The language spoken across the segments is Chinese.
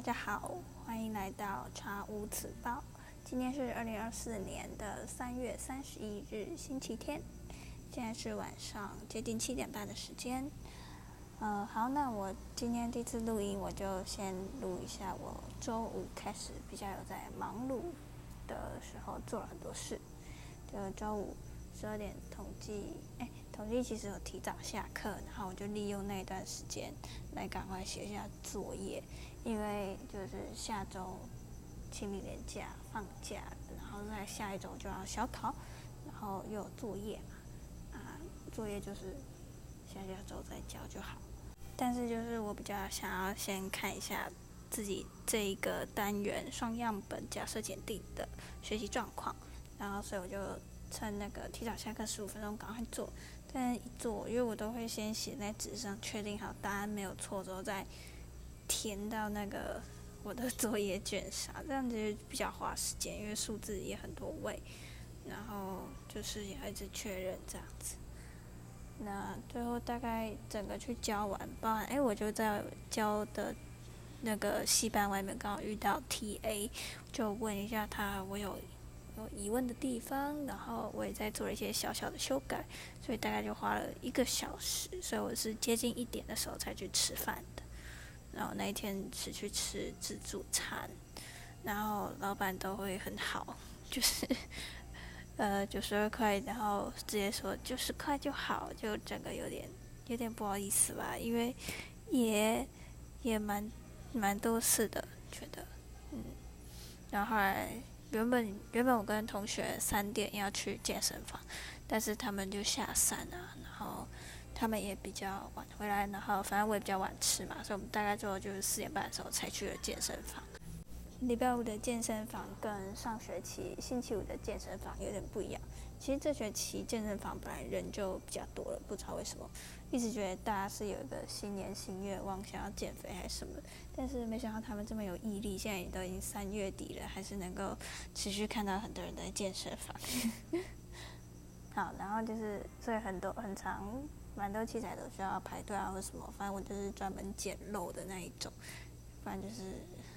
家好，欢迎来到查无此报。今天是2024年的3月31日，星期天。现在是晚上接近7点半的时间。好，那我今天第一次录音，我就先录一下我周五开始比较有在忙碌的时候做了很多事。就周五12点统计其实有提早下课，然后我就利用那一段时间来赶快写一下作业，因为就是下周清明连假放假，然后在下一周就要小考，然后又有作业嘛，作业就是下周再交就好。但是就是我比较想要先看一下自己这一个单元双样本假设检定的学习状况，然后所以我就趁那个提早下课15分钟赶快做。但一做，因为我都会先写在纸上，确定好答案没有错之后，再填到那个我的作业卷上，这样子比较花时间，因为数字也很多位，然后就是也要一直确认这样子。那最后大概整个去交完，包含我就在交的那个系班外面刚好遇到 TA， 就问一下他我有疑问的地方，然后我也在做了一些小小的修改，所以大概就花了1个小时，所以我是接近1点的时候才去吃饭的。然后那一天是去吃自助餐，然后老板都会很好，就是92块，然后直接说90块就好，就整个有点不好意思吧，因为也蛮多次的，觉得然后后来原本我跟同学3点要去健身房，但是他们就下山啊，然后他们也比较晚回来，然后反正我也比较晚吃嘛，所以我们大概最后就是4点半的时候才去了健身房。礼拜五的健身房跟上学期星期五的健身房有点不一样。其实这学期健身房本来人就比较多了，不知道为什么，一直觉得大家是有一个新年新愿望，想要减肥还是什么，但是没想到他们这么有毅力，现在也都已经3月底了，还是能够持续看到很多人在健身房。好，然后就是所以很长蛮多器材都需要排队啊或什么，反正我就是专门捡漏的那一种，不然就是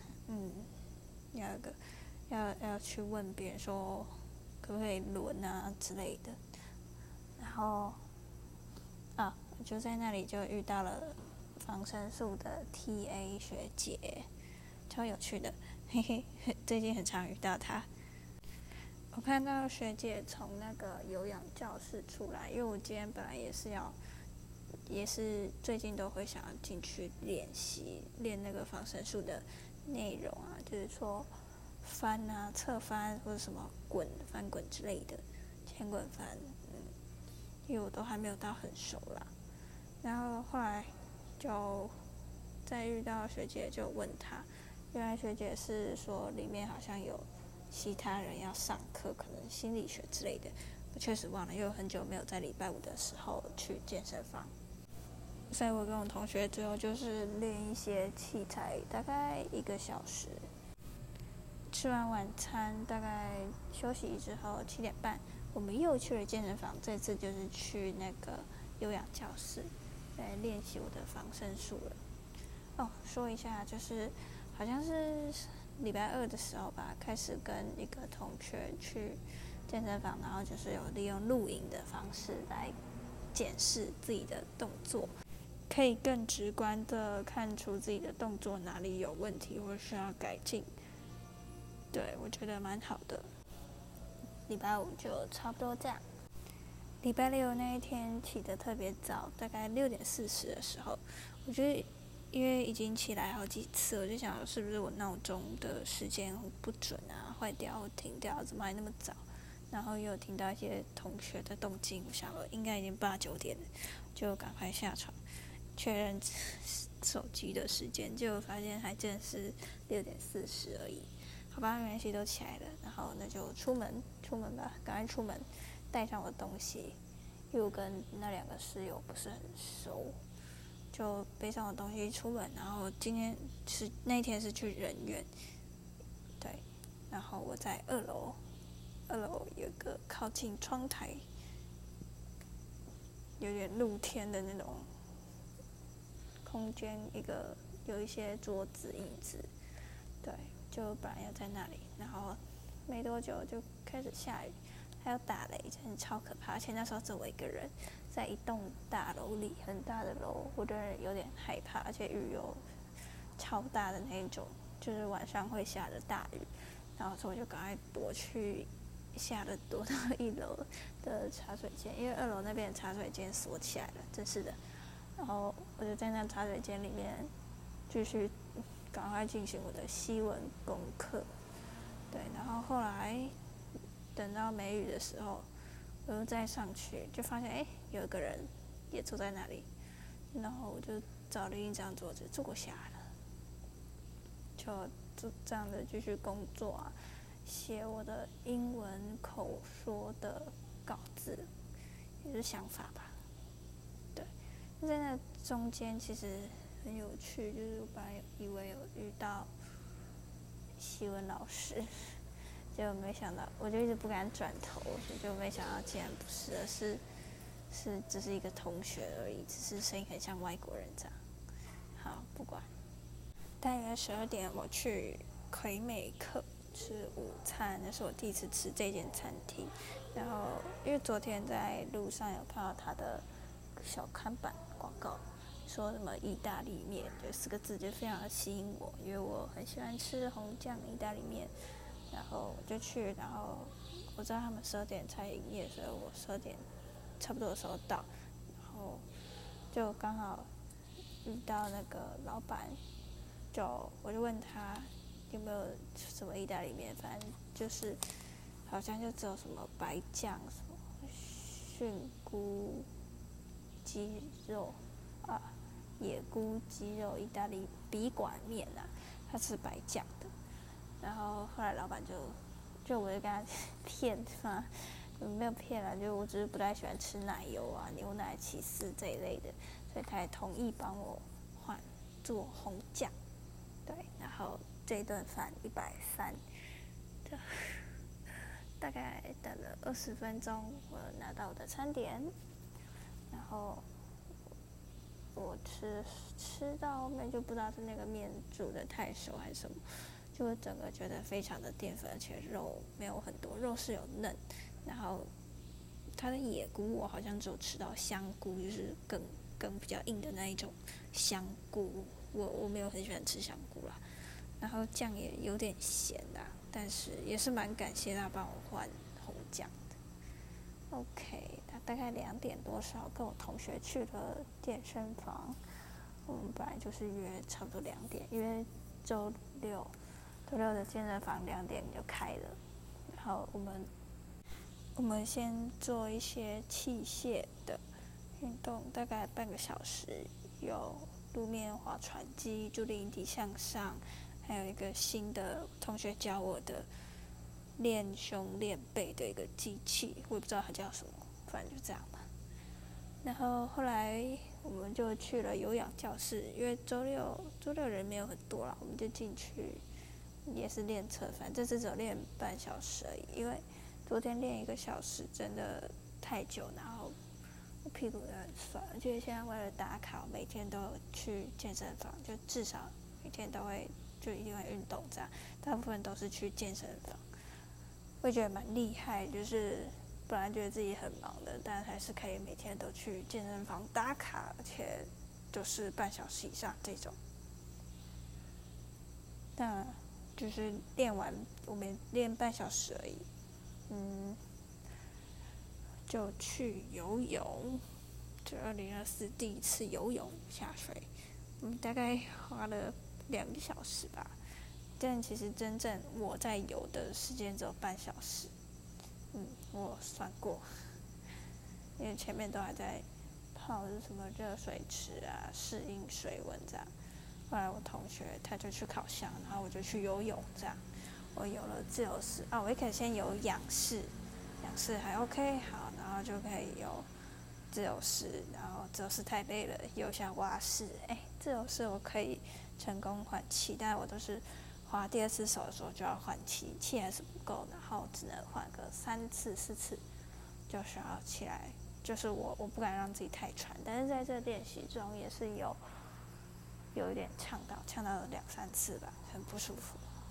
要去问别人说可不可以轮啊之类的。然后我就在那里就遇到了防身术的 TA 学姐，超有趣的，嘿嘿，最近很常遇到她。我看到学姐从那个有氧教室出来，因为我今天本来也是最近都会想要进去练那个防身术的内容啊，就是说翻啊、侧翻或者什么翻滚之类的，前滚翻，因为我都还没有到很熟啦。然后后来就再遇到学姐，就问她，原来学姐是说里面好像有其他人要上课，可能心理学之类的，我确实忘了，因为很久没有在礼拜五的时候去健身房。所以我跟我同学最后就是练一些器材，大概1个小时。吃完晚餐，大概休息之后7点半，我们又去了健身房。这次就是去那个有氧教室，来练习我的防身术了。说一下，就是好像是礼拜2的时候吧，开始跟一个同学去健身房，然后就是有利用录影的方式来检视自己的动作，可以更直观的看出自己的动作哪里有问题或需要改进。对，我觉得蛮好的。礼拜5就差不多这样。礼拜6那一天起得特别早，大概6点40的时候，我觉得因为已经起来好几次，我就想是不是我闹钟的时间不准啊，坏掉或停掉，怎么还那么早？然后又有听到一些同学的动静，我想应该已经8、9点了，就赶快下床确认手机的时间，结果发现还真的是6点40而已。好吧，没关系，都起来了，然后那就出门吧，赶快出门，带上我的东西，因为我跟那2个室友不是很熟，就背上我的东西出门。然后那天是去人园，对，然后我在2楼有个靠近窗台，有点露天的那种空间，有一些桌子椅子。 对，就本来要在那里，然后没多久就开始下雨，还有打雷，真的超可怕。而且那时候只有我一个人在一栋大楼里，很大的楼，我真的有点害怕，而且雨又超大的那种，就是晚上会下的大雨。然后所以我就赶快躲到1楼的茶水间，因为2楼那边的茶水间锁起来了，真是的。然后我就在那茶水间里面继续赶快进行我的西文功课。对，然后后来等到没雨的时候，我又再上去，就发现有一个人也坐在那里，然后我就找另一张桌子坐下了，就这样的继续工作啊，写我的英文口说的稿子，也是想法吧。对，在那中间其实很有趣，就是我本来以为有遇到西文老师，结果没想到，我就一直不敢转头，就没想到竟然不是，而是只是一个同学而已，只是声音很像外国人这样。好，不管。大约12点，我去魁美克吃午餐，那是我第一次吃这间餐厅。然后，因为昨天在路上有看到他的小看板广告，说什么意大利面，就4个字就非常的吸引我，因为我很喜欢吃红酱意大利面。然后我就去，然后我知道他们12点才营业，所以我12点差不多的时候到，然后就刚好遇到那个老板，我就问他有没有什么意大利面，反正就是好像就只有什么白酱、什么菌菇鸡肉啊、野菇鸡肉意大利笔管面啊，它是白酱的。然后后来老板就我就跟他骗嘛，没有骗啦，就我只是不太喜欢吃奶油啊、牛奶、起司这一类的，所以他也同意帮我换做红酱。对，然后这一顿饭130，大概等了20分钟，我拿到我的餐点，然后我吃到后面就不知道是那个面煮的太熟还是什么，就整个觉得非常的淀粉，而且肉没有很多，肉是有嫩，然后它的野菇我好像只有吃到香菇，就是更比较硬的那一种香菇，我没有很喜欢吃香菇啦。然后酱也有点咸啦，但是也是蛮感谢他帮我换红酱的。OK， 他大概2点多少跟我同学去了健身房，我们本来就是约差不多2点，因为周六的健身房2点就开了，然后我们先做一些器械的运动，大概半个小时，有路面划船机、助力引体向上，还有一个新的同学教我的练胸练背的一个机器，我也不知道它叫什么，反正就这样吧。然后后来我们就去了有氧教室，因为周六人没有很多啦，我们就进去也是练侧翻，这次只有练半小时而已，因为昨天练1个小时真的太久，然后我屁股有点酸，而且现在为了打卡，我每天都有去健身房，就至少每天都会就一定会运动这样，大部分都是去健身房，我觉得蛮厉害，就是本来觉得自己很忙的，但还是可以每天都去健身房打卡，而且都是半小时以上这种。那就是练完，我们练半小时而已，就去游泳，就2024第一次游泳下水，大概花了2个小时吧，但其实真正我在游的时间只有半小时，我算过，因为前面都还在泡什么热水池啊，适应水温这样。后来我同学他就去烤箱，然后我就去游泳这样。我游了自由式我一开始先游仰式，仰式还 OK 好，然后就可以游自由式，然后自由式太累了，游下蛙式，自由式我可以成功换气，但我都是划第2次手的时候就要换气，气还是不够，然后只能换个3次4次就需要起来，就是我不敢让自己太喘，但是在这练习中也是有一点呛到了2-3次吧，很不舒服。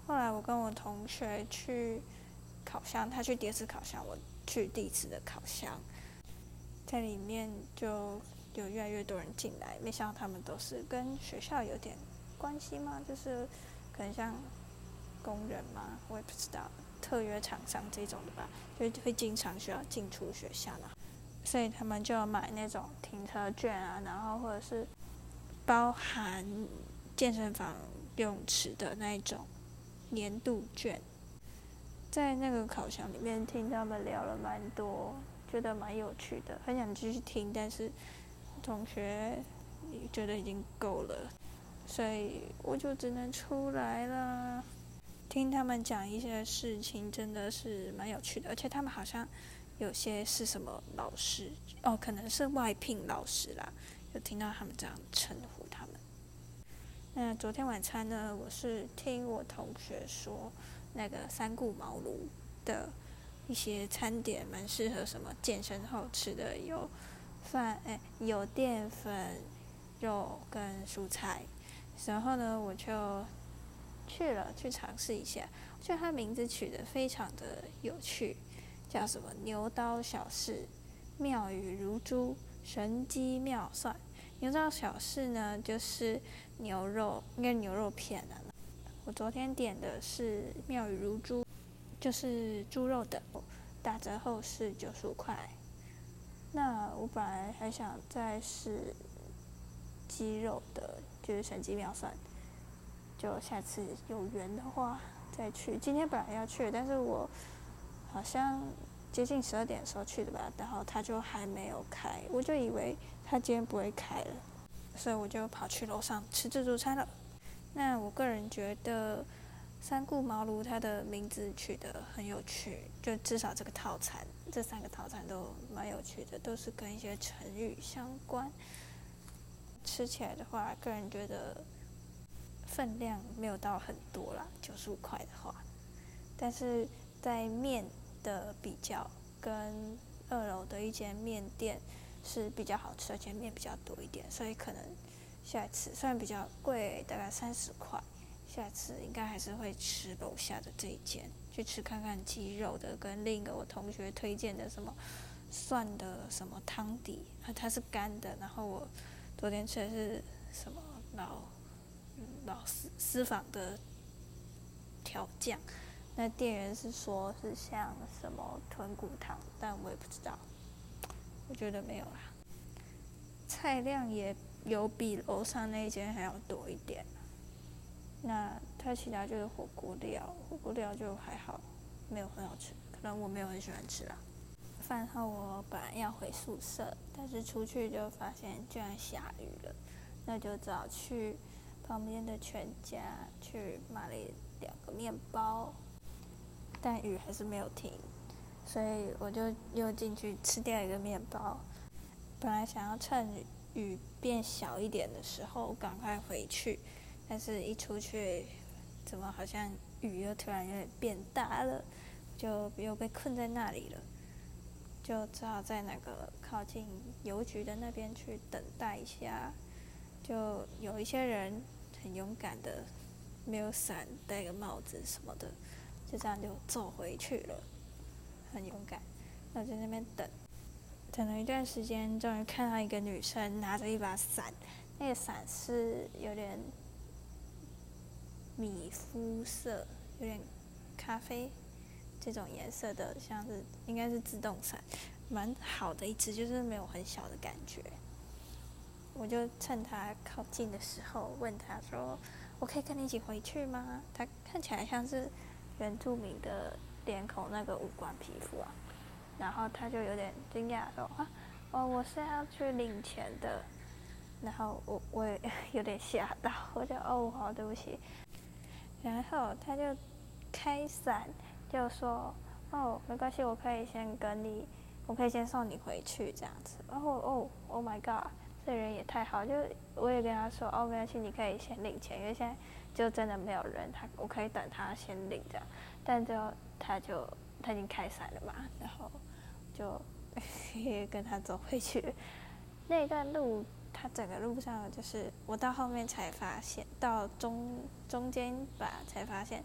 后来我跟我同学去烤箱，他去第二次烤箱，我去第一次的烤箱，在里面就有越来越多人进来，没想到他们都是跟学校有点关系吗？就是可能像工人嘛，我也不知道，特约厂商这种的吧，就会经常需要进出学校啦，所以他们就买那种停车券啊，然后或者是包含健身房游泳池的那一种年度券。在那个烤箱里面听他们聊了蛮多，觉得蛮有趣的，很想继续听，但是同学觉得已经够了，所以我就只能出来了。听他们讲一些事情真的是蛮有趣的，而且他们好像有些是什么老师哦，可能是外聘老师啦，有听到他们这样称呼他们。那昨天晚餐呢，我是听我同学说，那个三顾茅庐的一些餐点蛮适合什么健身后吃的，有有淀粉、肉跟蔬菜。然后呢，我就去尝试一下，我觉得它名字取得非常的有趣，叫什么牛刀小试、妙语如珠、神机妙算。牛刀小试呢，就是牛肉，应该牛肉片啊。我昨天点的是妙语如珠，就是猪肉的，打折后是95块。那我本来还想再试鸡肉的，就是神机妙算。就下次有缘的话再去。今天本来要去，但是我好像接近12点的时候去的吧，然后他就还没有开，我就以为他今天不会开了，所以我就跑去楼上吃自助餐了。那我个人觉得三顾茅庐它的名字取得很有趣，就至少这个套餐，这3个套餐都蛮有趣的，都是跟一些成语相关。吃起来的话，个人觉得分量没有到很多啦，95块的话，但是在面的比较，跟2楼的一间面店是比较好吃，而且面比较多一点，所以可能下一次虽然比较贵，大概30块，下次应该还是会吃楼下的这一间，去吃看看鸡肉的，跟另一个我同学推荐的什么蒜的什么汤底，它是干的，然后我昨天吃的是什么老私房的调酱，那店员是说是像什么豚骨汤，但我也不知道，我觉得没有啦。菜量也有比楼上那一间还要多一点。那它其他就是火锅料就还好，没有很好吃，可能我没有很喜欢吃啦。饭后我本来要回宿舍，但是出去就发现居然下雨了，那就只好去旁边的全家去买了2个面包，但雨还是没有停，所以我就又进去吃第2个面包。本来想要趁雨变小一点的时候赶快回去，但是一出去，怎么好像雨又突然有点变大了，就又被困在那里了，就只好在那个靠近邮局的那边去等待一下。就有一些人很勇敢的，没有伞，戴个帽子什么的，就这样就走回去了，很勇敢。那我在那边等了一段时间，终于看到一个女生拿着一把伞，那个伞是有点米肤色，有点咖啡这种颜色的，像是应该是自动伞，蛮好的一只，就是没有很小的感觉。我就趁他靠近的时候问他说：“我可以跟你一起回去吗？”他看起来像是原住民的脸孔那个五官皮肤啊，然后他就有点惊讶说：“我是要去领钱的。”然后我也有点吓到，我就好，对不起。然后他就开伞，就说：“没关系，我可以先送你回去这样子。”Oh my god！ 这人也太好，就我也跟他说：“没关系，你可以先领钱，因为现在就真的没有人，我可以等他先领这样。”但之后他已经开伞了嘛，然后就跟他走回去。那一段路，他整个路上就是我到后面才发现，到中间吧才发现，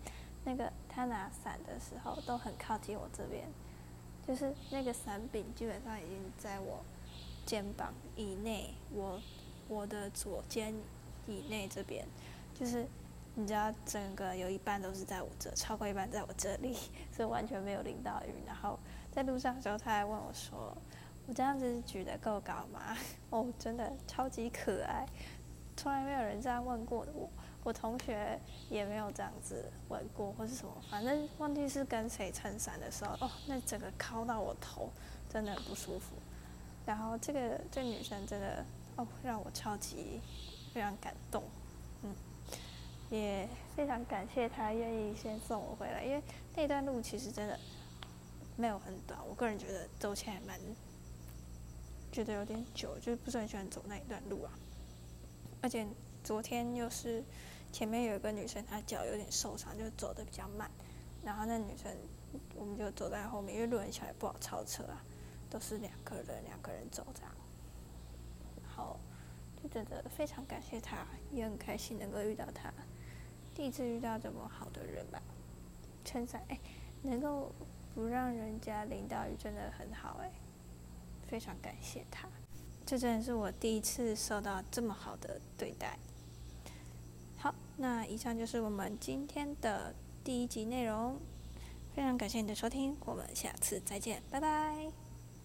他拿伞的时候都很靠近我这边，就是那个伞柄基本上已经在我肩膀以内，我的左肩以内这边，就是你知道整个有一半都是在我这，超过一半在我这里，所以完全没有淋到雨。然后在路上的时候，他还问我说：“我这样子举得够高吗？”哦，真的超级可爱，从来没有人这样问过我。我同学也没有这样子问过，或是什么，反正忘记是跟谁撑伞的时候，哦，那整个靠到我头，真的很不舒服。然后这女生真的让我超级非常感动，也非常感谢她愿意先送我回来，因为那段路其实真的没有很短，我个人觉得走起来觉得有点久，就是不是很喜欢走那一段路啊。而且昨天又是前面有一个女生，她脚有点受伤，就走得比较慢，然后那女生我们就走在后面，因为路很小也不好超车啊，都是两个人走这样。好，就真的非常感谢她，也很开心能够遇到她，第一次遇到这么好的人吧。撑伞能够不让人家淋到雨真的很好非常感谢她。这真的是我第一次受到这么好的对待。好，那以上就是我们今天的第1集内容，非常感谢你的收听，我们下次再见，拜拜。